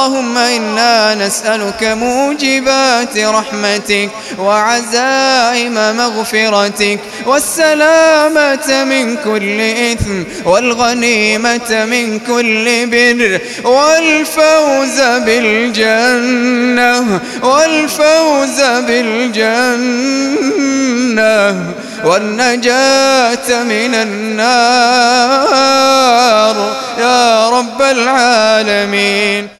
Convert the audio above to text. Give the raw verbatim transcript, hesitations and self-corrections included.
اللهم إنا نسألك موجبات رحمتك وعزائم مغفرتك والسلامة من كل إثم والغنيمة من كل بر والفوز بالجنة والفوز بالجنة والنجاة من النار يا رب العالمين.